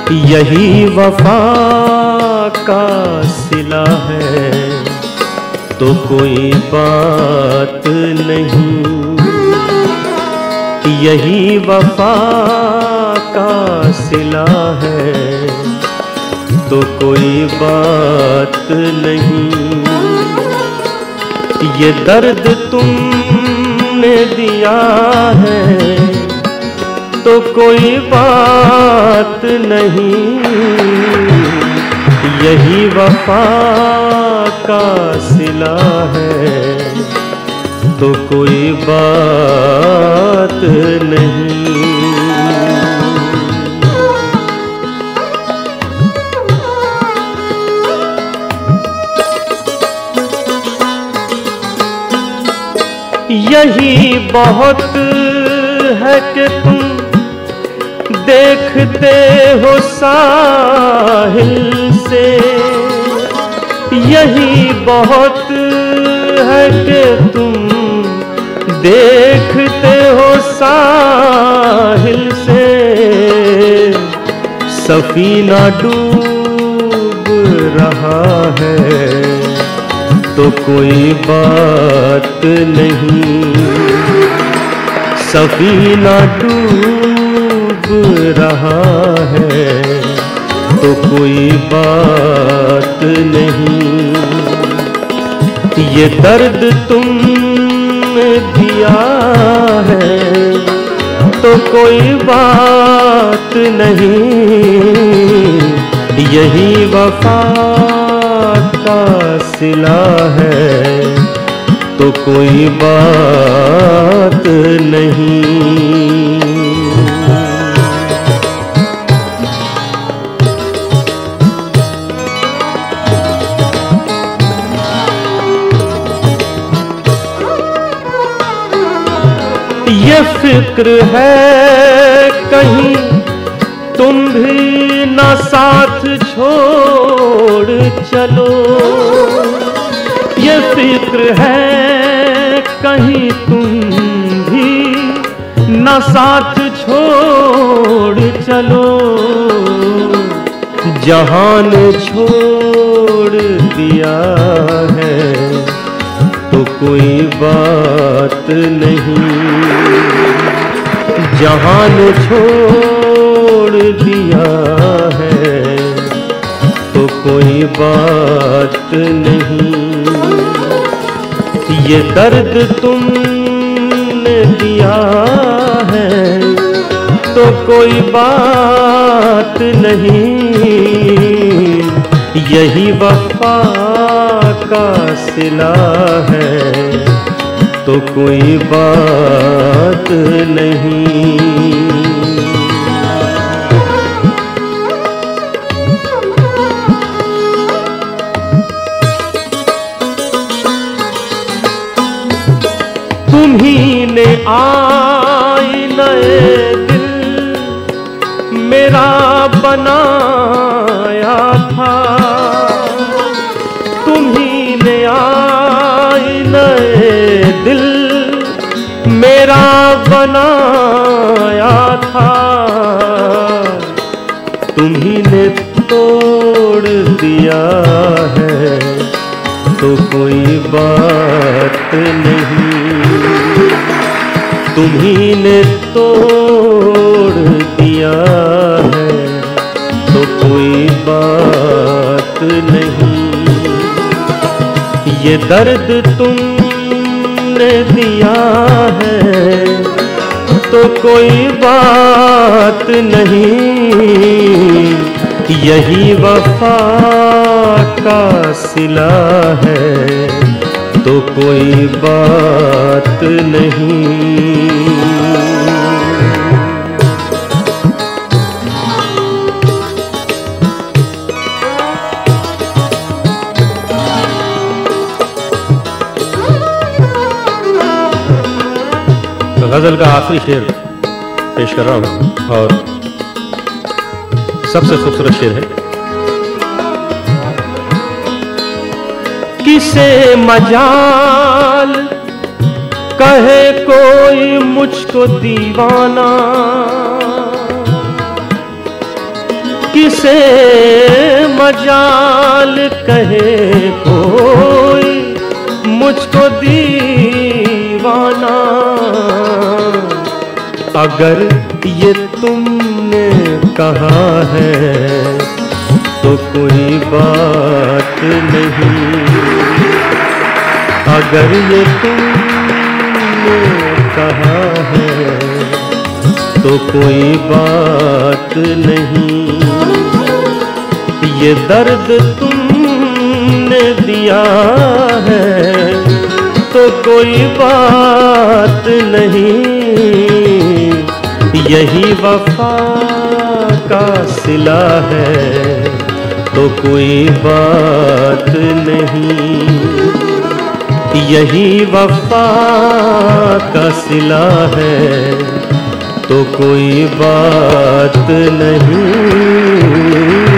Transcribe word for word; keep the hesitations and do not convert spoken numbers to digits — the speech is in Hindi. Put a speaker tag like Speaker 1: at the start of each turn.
Speaker 1: यही वफा का सिला है तो कोई बात नहीं। यही वफा का सिला है तो कोई बात नहीं। ये दर्द तुमने दिया है तो कोई बात नहीं। यही वफा का सिला है तो कोई बात नहीं। यही बहुत है कि तुम देखते हो साहिल से। यही बहुत है कि तुम देखते हो साहिल से। सफीना डूब रहा है तो कोई बात नहीं। सफीना डूब रहा है तो कोई बात नहीं। ये दर्द तुमने दिया है तो कोई बात नहीं। यही वफा का सिला है तो कोई बात नहीं। ये फिक्र है कहीं तुम भी ना साथ छोड़ चलो। ये फिक्र है कहीं तुम भी ना साथ छोड़ चलो। जहान छोड़ दिया है तो कोई बात नहीं। जहान छोड़ दिया है तो कोई बात नहीं। ये दर्द तुमने दिया है तो कोई बात नहीं। यही वफा का सिला है तो कोई बात नहीं। तुम्ही ने आईने दिल मेरा बनाया था। तुम्ही ने आईने दिल मेरा बनाया था। तुम्ही ने तोड़ दिया है तो कोई बात नहीं। तुम्ही ने तोड़ दिया है तो कोई बात नहीं। ये दर्द तुमने दिया है तो कोई बात नहीं। यही वफा का सिला है तो कोई बात नहीं। गजल का आखिरी शेर पेश कर रहा हूं और सबसे खूबसूरत शेर है। किसे मजाल कहे कोई मुझको दीवाना। किसे मजाल कहे कोई मुझको दीवाना। अगर ये तुमने कहा है तो कोई बात नहीं, अगर ये तुमने कहा है तो कोई बात नहीं। ये दर्द तुमने दिया है तो कोई बात नहीं, यही वफा का सिला है तो कोई बात नहीं, यही वफा का सिला है तो कोई बात नहीं।